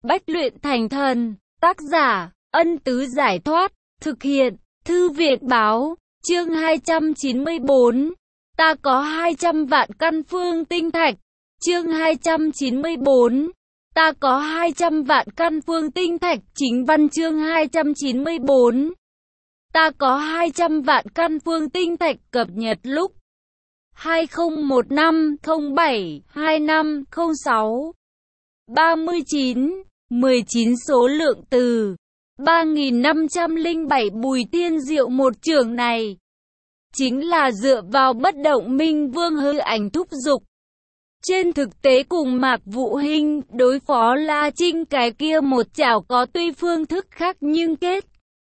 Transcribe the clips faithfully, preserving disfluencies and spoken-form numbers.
Bách luyện thành thần. Tác giả, Ân Tứ Giải Thoát. Thực hiện, Thư viện Báo. Chương hai trăm chín mươi bốn. Ta có hai trăm vạn căn phương tinh thạch. Chương hai trăm chín mươi bốn. Ta có hai trăm vạn căn phương tinh thạch. Chính văn chương hai trăm chín mươi bốn. Ta có hai trăm vạn căn phương tinh thạch. Cập nhật lúc hai không một năm không bảy hai năm không sáu. ba mươi chín, mười chín số lượng từ ba nghìn năm trăm lẻ bảy. Bùi Tiên Diệu một chưởng này chính là dựa vào bất động minh vương hư ảnh thúc giục. Trên thực tế cùng Mạc Vũ Hinh đối phó La Trinh cái kia một chảo có tuy phương thức khác nhưng kết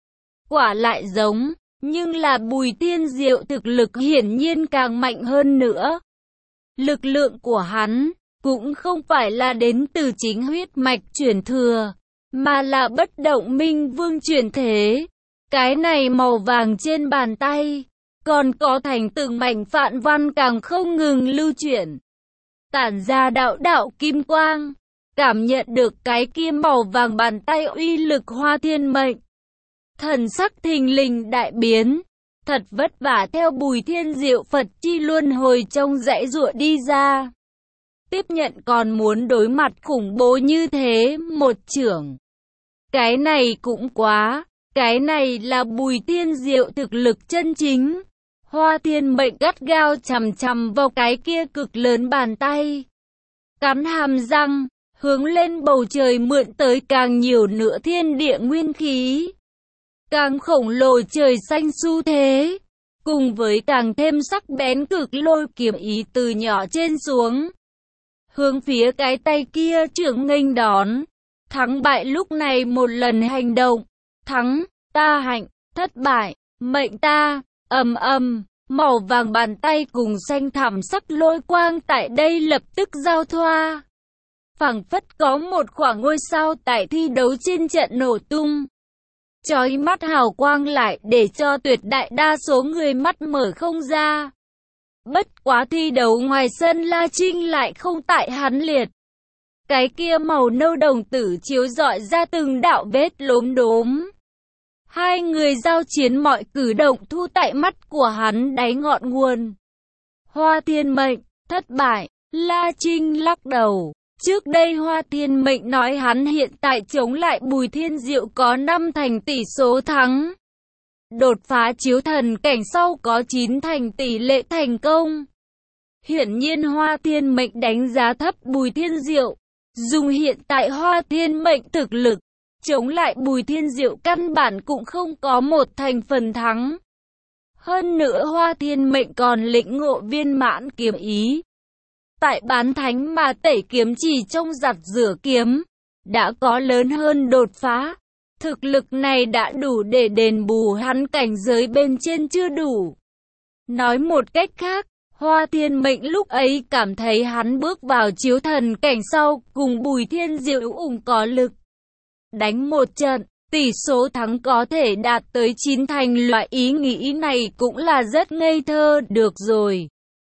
quả lại giống, nhưng là Bùi Tiên Diệu thực lực hiển nhiên càng mạnh hơn nữa. Lực lượng của hắn cũng không phải là đến từ chính huyết mạch chuyển thừa, mà là bất động minh vương chuyển thế. Cái này màu vàng trên bàn tay, còn có thành từng mảnh phạn văn càng không ngừng lưu chuyển, tản ra đạo đạo kim quang. Cảm nhận được cái kia màu vàng bàn tay uy lực, Hoa Thiên Mệnh thần sắc thình lình đại biến. Thật vất vả theo Bùi Thiên Diệu Phật chi luân hồi trong dãy giụa đi ra, tiếp nhận còn muốn đối mặt khủng bố như thế một chưởng. Cái này cũng quá, cái này là Bùi Thiên Diệu thực lực chân chính. Hoa Thiên Mệnh gắt gao chằm chằm vào cái kia cực lớn bàn tay, cắn hàm răng, hướng lên bầu trời mượn tới càng nhiều nữa thiên địa nguyên khí, càng khổng lồ trời xanh xu thế, cùng với càng thêm sắc bén cực lôi kiếm ý từ nhỏ trên xuống, hướng phía cái tay kia chưởng nghênh đón. Thắng bại lúc này một lần hành động, thắng, ta hạnh, thất bại, mệnh ta. Ầm ầm, màu vàng bàn tay cùng xanh thẳm sắc lôi quang tại đây lập tức giao thoa. Phảng phất có một khoảng ngôi sao tại thi đấu trên trận nổ tung. Chói mắt hào quang lại để cho tuyệt đại đa số người mắt mở không ra. Bất quá thi đấu ngoài sân La Trinh lại không tại hắn liệt. Cái kia màu nâu đồng tử chiếu rọi ra từng đạo vết lốm đốm. Hai người giao chiến mọi cử động thu tại mắt của hắn đáy ngọn nguồn. Hoa Thiên Mệnh, thất bại. La Trinh lắc đầu. Trước đây Hoa Thiên Mệnh nói hắn hiện tại chống lại Bùi Thiên Diệu có năm thành tỷ số thắng. Đột phá chiếu thần cảnh sau có chín thành tỷ lệ thành công. Hiển nhiên Hoa Thiên Mệnh đánh giá thấp Bùi Thiên Diệu. Dùng hiện tại Hoa Thiên Mệnh thực lực, chống lại Bùi Thiên Diệu căn bản cũng không có một thành phần thắng. Hơn nữa Hoa Thiên Mệnh còn lĩnh ngộ viên mãn kiếm ý. Tại bán thánh mà tẩy kiếm chỉ trong giặt rửa kiếm, đã có lớn hơn đột phá. Thực lực này đã đủ để đền bù hắn cảnh giới bên trên chưa đủ. Nói một cách khác, Hoa Thiên Mệnh lúc ấy cảm thấy hắn bước vào chiếu thần cảnh sau, cùng Bùi Thiên Diệu ủng có lực đánh một trận, tỷ số thắng có thể đạt tới chín thành. Loại ý nghĩ này cũng là rất ngây thơ. Được rồi,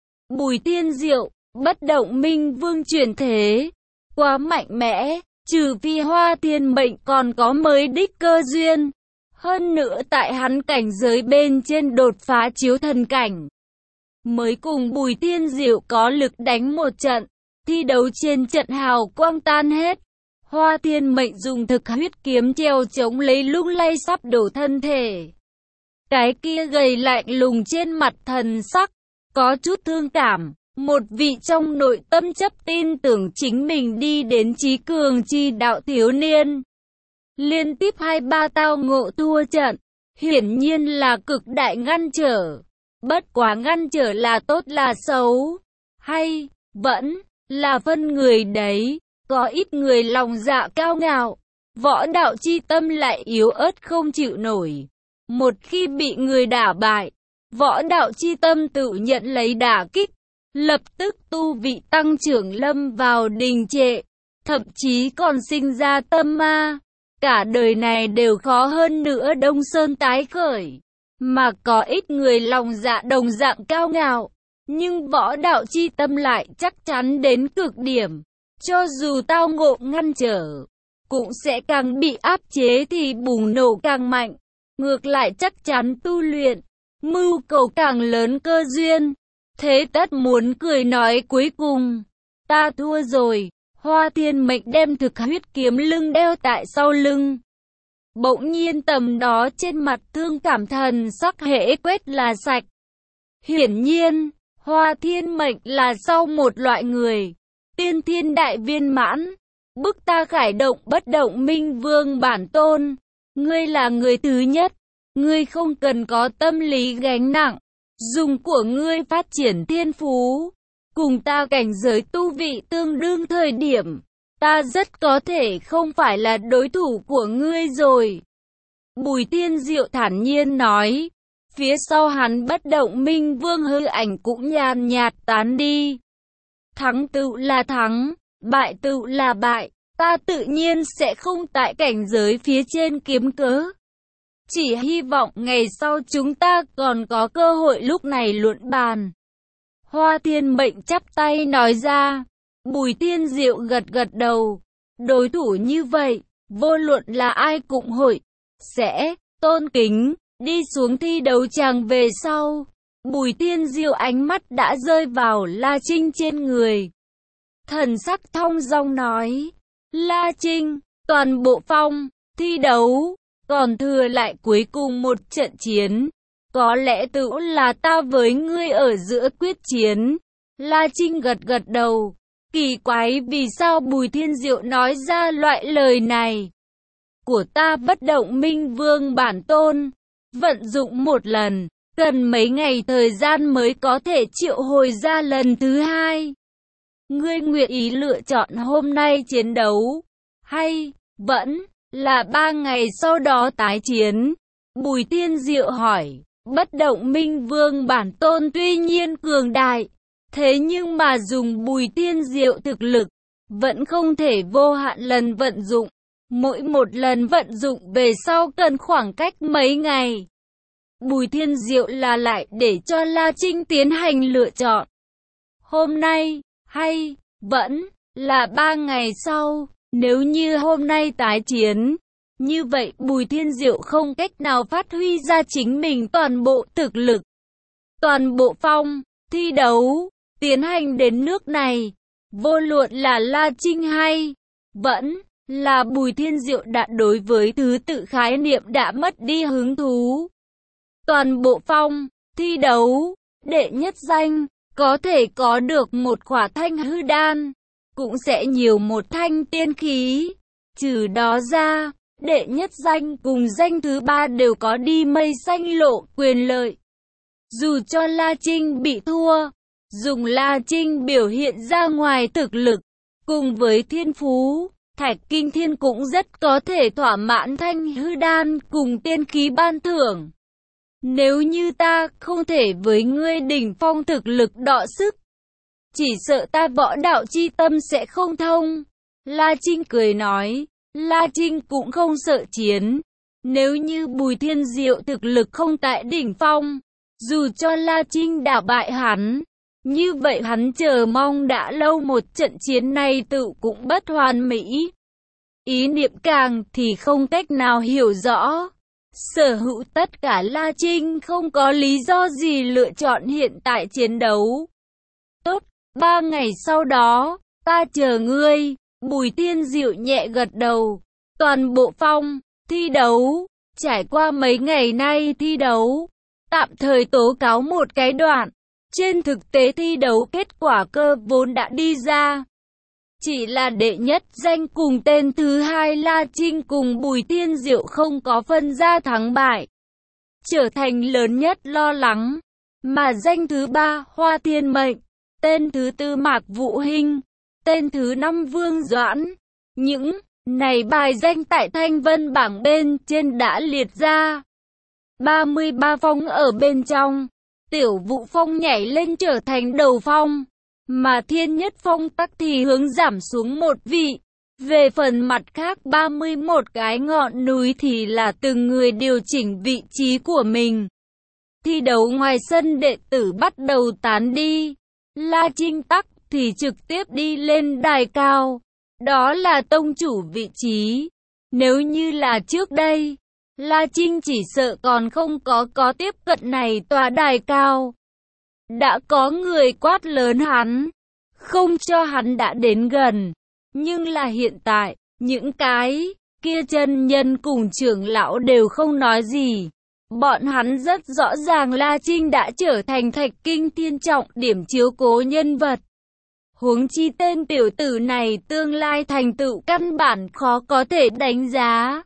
Bùi Thiên Diệu, bất động minh vương chuyển thế, quá mạnh mẽ, trừ phi Hoa Thiên Mệnh còn có mới đích cơ duyên. Hơn nữa tại hắn cảnh giới bên trên đột phá chiếu thần cảnh, mới cùng Bùi Thiên Diệu có lực đánh một trận. Thi đấu trên trận hào quang tan hết. Hoa Thiên Mệnh dùng thực huyết kiếm treo chống lấy lung lay sắp đổ thân thể. Cái kia gầy lạnh lùng trên mặt thần sắc có chút thương cảm. Một vị trong nội tâm chấp tin tưởng chính mình đi đến chí cường chi đạo thiếu niên, liên tiếp hai ba tao ngộ thua trận, hiển nhiên là cực đại ngăn trở. Bất quá ngăn trở là tốt là xấu, hay vẫn là phân người đấy. Có ít người lòng dạ cao ngạo, võ đạo chi tâm lại yếu ớt không chịu nổi. Một khi bị người đả bại, võ đạo chi tâm tự nhận lấy đả kích, lập tức tu vị tăng trưởng lâm vào đình trệ, thậm chí còn sinh ra tâm ma. Cả đời này đều khó hơn nữa Đông Sơn tái khởi. Mà có ít người lòng dạ đồng dạng cao ngạo, nhưng võ đạo chi tâm lại chắc chắn đến cực điểm. Cho dù tao ngộ ngăn trở, cũng sẽ càng bị áp chế thì bùng nổ càng mạnh. Ngược lại chắc chắn tu luyện, mưu cầu càng lớn cơ duyên. Thế tất muốn cười nói cuối cùng, ta thua rồi. Hoa Thiên Mệnh đem thực huyết kiếm lưng đeo tại sau lưng. Bỗng nhiên tầm đó trên mặt thương cảm thần sắc hễ quét là sạch. Hiển nhiên, Hoa Thiên Mệnh là sau một loại người, tiên thiên đại viên mãn, bức ta khải động bất động minh vương bản tôn. Ngươi là người thứ nhất, ngươi không cần có tâm lý gánh nặng, dùng của ngươi phát triển thiên phú. Cùng ta cảnh giới tu vị tương đương thời điểm, ta rất có thể không phải là đối thủ của ngươi rồi. Bùi Tiên Diệu thản nhiên nói, phía sau hắn bất động minh vương hư ảnh cũng nhàn nhạt tán đi. Thắng tự là thắng, bại tự là bại, ta tự nhiên sẽ không tại cảnh giới phía trên kiếm cớ. Chỉ hy vọng ngày sau chúng ta còn có cơ hội lúc này luận bàn. Hoa Thiên Mệnh chắp tay nói ra. Bùi Tiên Diệu gật gật đầu. Đối thủ như vậy, vô luận là ai cũng hội, sẽ, tôn kính. Đi xuống thi đấu tràng về sau, Bùi Tiên Diệu ánh mắt đã rơi vào La Trinh trên người. Thần sắc thong dong nói, La Trinh, toàn bộ phong, thi đấu, còn thừa lại cuối cùng một trận chiến. Có lẽ tự là ta với ngươi ở giữa quyết chiến. La Trinh gật gật đầu. Kỳ quái vì sao Bùi Thiên Diệu nói ra loại lời này. Của ta bất động minh vương bản tôn. Vận dụng một lần, cần mấy ngày thời gian mới có thể triệu hồi ra lần thứ hai. Ngươi nguyện ý lựa chọn hôm nay chiến đấu, hay vẫn là ba ngày sau đó tái chiến? Bùi Thiên Diệu hỏi. Bất động minh vương bản tôn tuy nhiên cường đại, thế nhưng mà dùng Bùi Thiên Diệu thực lực, vẫn không thể vô hạn lần vận dụng. Mỗi một lần vận dụng về sau cần khoảng cách mấy ngày. Bùi Thiên Diệu là lại để cho La Trinh tiến hành lựa chọn. Hôm nay, hay vẫn là ba ngày sau, nếu như hôm nay tái chiến, như vậy Bùi Thiên Diệu không cách nào phát huy ra chính mình toàn bộ thực lực. Toàn bộ phong, thi đấu, tiến hành đến nước này, vô luận là La Trinh hay vẫn là Bùi Thiên Diệu đã đối với thứ tự khái niệm đã mất đi hứng thú. Toàn bộ phong, thi đấu, đệ nhất danh, có thể có được một khỏa thanh hư đan, cũng sẽ nhiều một thanh tiên khí. Trừ đó ra, đệ nhất danh cùng danh thứ ba đều có đi mây xanh lộ quyền lợi. Dù cho La Trinh bị thua, dùng La Trinh biểu hiện ra ngoài thực lực, cùng với thiên phú, Thạch Kinh Thiên cũng rất có thể thỏa mãn thanh hư đan cùng tiên khí ban thưởng. Nếu như ta không thể với ngươi đỉnh phong thực lực đọ sức, chỉ sợ ta võ đạo chi tâm sẽ không thông. La Trinh cười nói. La Trinh cũng không sợ chiến. Nếu như Bùi Thiên Diệu thực lực không tại đỉnh phong, dù cho La Trinh đả bại hắn, như vậy hắn chờ mong đã lâu một trận chiến này tự cũng bất hoàn mỹ. Ý niệm càng thì không cách nào hiểu rõ. Sở hữu tất cả La Trinh không có lý do gì lựa chọn hiện tại chiến đấu. Tốt, ba ngày sau đó, ta chờ ngươi. Bùi Thiên Diệu nhẹ gật đầu. Toàn bộ phong, thi đấu, trải qua mấy ngày nay thi đấu, tạm thời tố cáo một cái đoạn. Trên thực tế thi đấu kết quả cơ vốn đã đi ra. Chỉ là đệ nhất danh cùng tên thứ hai La Trinh cùng Bùi Thiên Diệu không có phân ra thắng bại, trở thành lớn nhất lo lắng. Mà danh thứ ba Hoa Thiên Mệnh, tên thứ tư Mạc Vũ Hinh, tên thứ năm Vương Doãn. Những này bài danh tại Thanh Vân bảng bên trên đã liệt ra. ba mươi ba phong ở bên trong, Tiểu Vũ Phong nhảy lên trở thành đầu phong, mà Thiên Nhất Phong tắc thì hướng giảm xuống một vị. Về phần mặt khác ba mươi mốt cái ngọn núi thì là từng người điều chỉnh vị trí của mình. Thi đấu ngoài sân đệ tử bắt đầu tán đi. La Trinh tắc thì trực tiếp đi lên đài cao. đó là tông chủ vị trí. Nếu như là trước đây, La Trinh chỉ sợ còn không có có tiếp cận này tòa đài cao. Đã có người quát lớn hắn, không cho hắn đã đến gần. Nhưng là hiện tại, những cái kia chân nhân cùng trưởng lão đều không nói gì. Bọn hắn rất rõ ràng La Trinh đã trở thành Thạch Kinh Thiên trọng điểm chiếu cố nhân vật. Huống chi tên tiểu tử này tương lai thành tựu căn bản khó có thể đánh giá.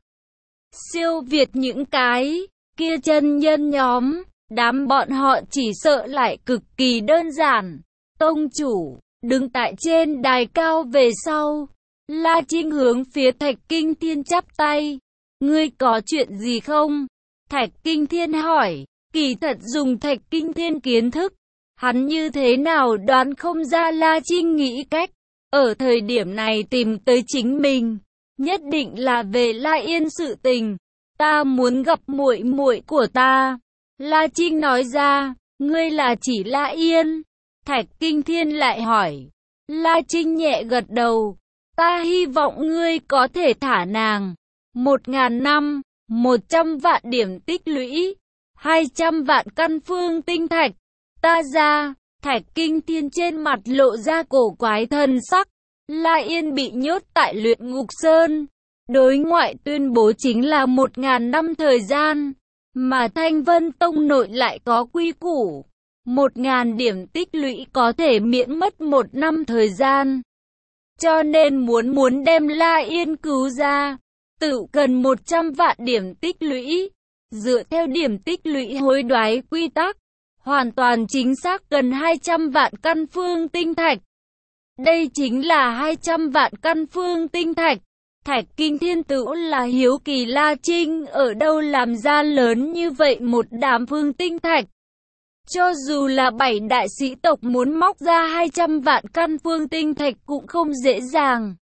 Siêu việt những cái kia chân nhân nhóm, đám bọn họ chỉ sợ lại cực kỳ đơn giản. Tông chủ, đứng tại trên đài cao về sau. La Trinh hướng phía Thạch Kinh Thiên chắp tay. Ngươi có chuyện gì không? Thạch Kinh Thiên hỏi. Kỳ thật dùng Thạch Kinh Thiên kiến thức, hắn như thế nào đoán không ra La Trinh nghĩ cách. Ở thời điểm này tìm tới chính mình, nhất định là về La Yên sự tình. Ta muốn gặp muội muội của ta. La Trinh nói ra. Ngươi là chỉ La Yên? Thạch Kinh Thiên lại hỏi. La Trinh nhẹ gật đầu. Ta hy vọng ngươi có thể thả nàng. Một ngàn năm, một trăm vạn điểm tích lũy, hai trăm vạn căn phương tinh thạch. Ta ra. Thạch Kinh Thiên trên mặt lộ ra cổ quái thần sắc. La Yên bị nhốt tại Luyện Ngục Sơn. Đối ngoại tuyên bố chính là một ngàn năm thời gian. Mà Thanh Vân Tông nội lại có quy củ. Một ngàn điểm tích lũy có thể miễn mất một năm thời gian. Cho nên muốn muốn đem La Yên cứu ra, tự cần một trăm vạn điểm tích lũy. Dựa theo điểm tích lũy hối đoái quy tắc, hoàn toàn chính xác cần hai trăm vạn căn phương tinh thạch. Đây chính là hai trăm vạn căn phương tinh thạch. Thạch Kinh Thiên tự là hiếu kỳ La Trinh ở đâu làm ra lớn như vậy một đám phương tinh thạch. Cho dù là bảy đại sĩ tộc muốn móc ra hai trăm vạn căn phương tinh thạch cũng không dễ dàng.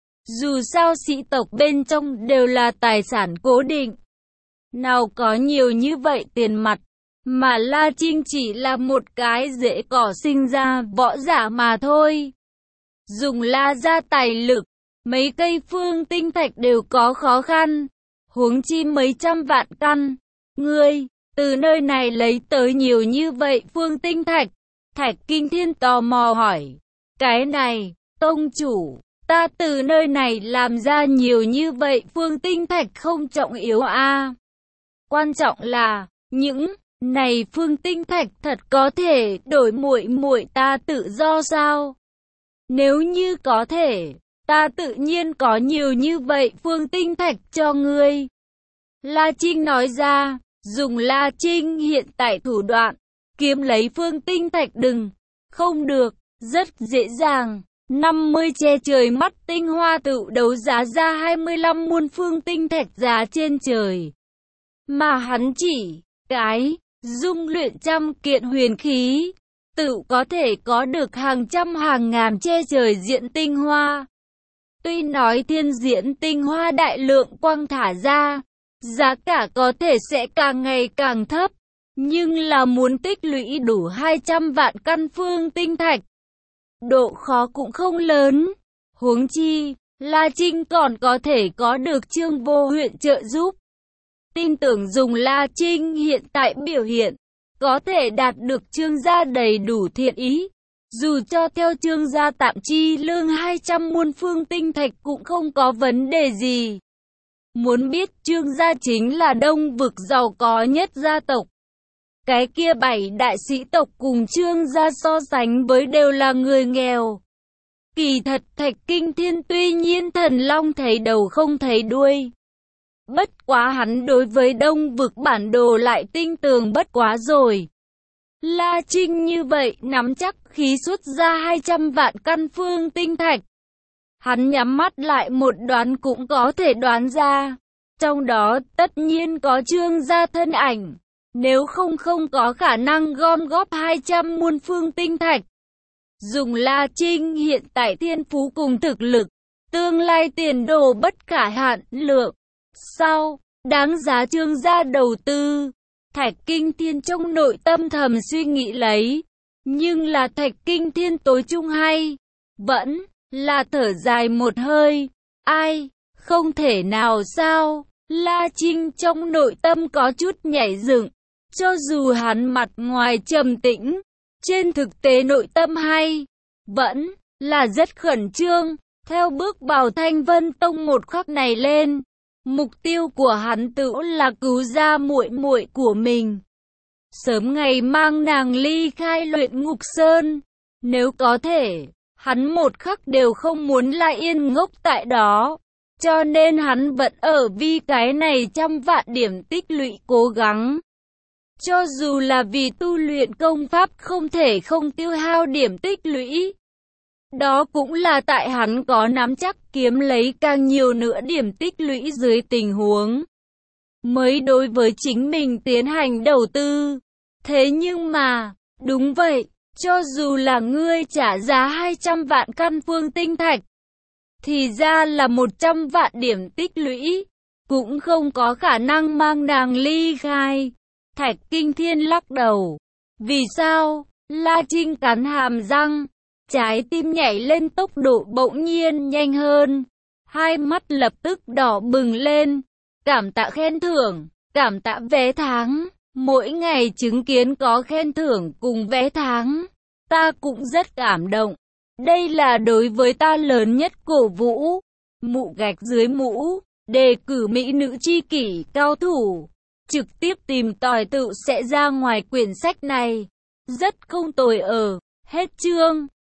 Dù sao sĩ tộc bên trong đều là tài sản cố định. Nào có nhiều như vậy tiền mặt, mà La Trinh chỉ là một cái rễ cỏ sinh ra võ giả mà thôi. Dùng La gia tài lực, mấy cây phương tinh thạch đều có khó khăn, huống chi mấy trăm vạn căn. Ngươi, từ nơi này lấy tới nhiều như vậy phương tinh thạch? Thạch Kinh Thiên tò mò hỏi. Cái này, tông chủ, ta từ nơi này làm ra nhiều như vậy phương tinh thạch không trọng yếu a. À. Quan trọng là, những này phương tinh thạch thật có thể đổi muội muội ta tự do sao? Nếu như có thể, ta tự nhiên có nhiều như vậy phương tinh thạch cho ngươi. La Trinh nói ra. Dùng La Trinh hiện tại thủ đoạn, kiếm lấy phương tinh thạch đừng, không được, rất dễ dàng. năm mươi che trời mắt tinh hoa tự đấu giá ra hai mươi lăm muôn phương tinh thạch giá trên trời. Mà hắn chỉ, cái, dung luyện trăm kiện huyền khí, tự có thể có được hàng trăm hàng ngàn che trời diện tinh hoa. Tuy nói thiên diễn tinh hoa đại lượng quang thả ra, giá cả có thể sẽ càng ngày càng thấp, nhưng là muốn tích lũy đủ hai trăm vạn căn phương tinh thạch, độ khó cũng không lớn. Huống chi, La Trinh còn có thể có được Trương Vô Huyện trợ giúp. Tin tưởng dùng La Trinh hiện tại biểu hiện, có thể đạt được Trương gia đầy đủ thiện ý. Dù cho theo Trương gia tạm chi lương hai trăm muôn phương tinh thạch cũng không có vấn đề gì. Muốn biết Trương gia chính là Đông vực giàu có nhất gia tộc. Cái kia bảy đại sĩ tộc cùng Trương gia so sánh với đều là người nghèo. Kỳ thật Thạch Kinh Thiên tuy nhiên thần long thấy đầu không thấy đuôi. Bất quá hắn đối với Đông vực bản đồ lại tinh tường bất quá rồi. La Trinh như vậy nắm chắc khí xuất ra hai trăm vạn căn phương tinh thạch. Hắn nhắm mắt lại một đoán cũng có thể đoán ra. Trong đó tất nhiên có Trương gia thân ảnh. Nếu không không có khả năng gom góp hai trăm muôn phương tinh thạch. Dùng La Trinh hiện tại thiên phú cùng thực lực, tương lai tiền đồ bất khả hạn lượng. Sau, đáng giá Trương gia đầu tư. Thạch Kinh Thiên trong nội tâm thầm suy nghĩ lấy. Nhưng là Thạch Kinh Thiên tối trung hay vẫn là thở dài một hơi. Ai, không thể nào sao? La Trinh trong nội tâm có chút nhảy dựng. Cho dù hắn mặt ngoài trầm tĩnh, trên thực tế nội tâm hay vẫn là rất khẩn trương. Theo bước vào Thanh Vân Tông một khắc này lên, mục tiêu của hắn tự là cứu ra muội muội của mình, sớm ngày mang nàng ly khai Luyện Ngục Sơn. Nếu có thể, hắn một khắc đều không muốn lại yên ngốc tại đó. Cho nên hắn vẫn ở vì cái này trăm vạn điểm tích lũy cố gắng. Cho dù là vì tu luyện công pháp không thể không tiêu hao điểm tích lũy. Đó cũng là tại hắn có nắm chắc kiếm lấy càng nhiều nữa điểm tích lũy dưới tình huống mới đối với chính mình tiến hành đầu tư. Thế nhưng mà, đúng vậy, cho dù là ngươi trả giá hai trăm vạn căn phương tinh thạch, thì ra là một trăm vạn điểm tích lũy, cũng không có khả năng mang nàng ly khai. Thạch Kinh Thiên lắc đầu. Vì sao? La Trinh cắn hàm răng, trái tim nhảy lên tốc độ bỗng nhiên nhanh hơn, hai mắt lập tức đỏ bừng lên. Cảm tạ khen thưởng, cảm tạ vé tháng, mỗi ngày chứng kiến có khen thưởng cùng vé tháng, ta cũng rất cảm động. Đây là đối với ta lớn nhất cổ vũ. Mụ gạch dưới mũ, đề cử mỹ nữ chi kỷ cao thủ, trực tiếp tìm tòi tự sẽ ra ngoài quyển sách này. Rất không tồi ở. Hết chương.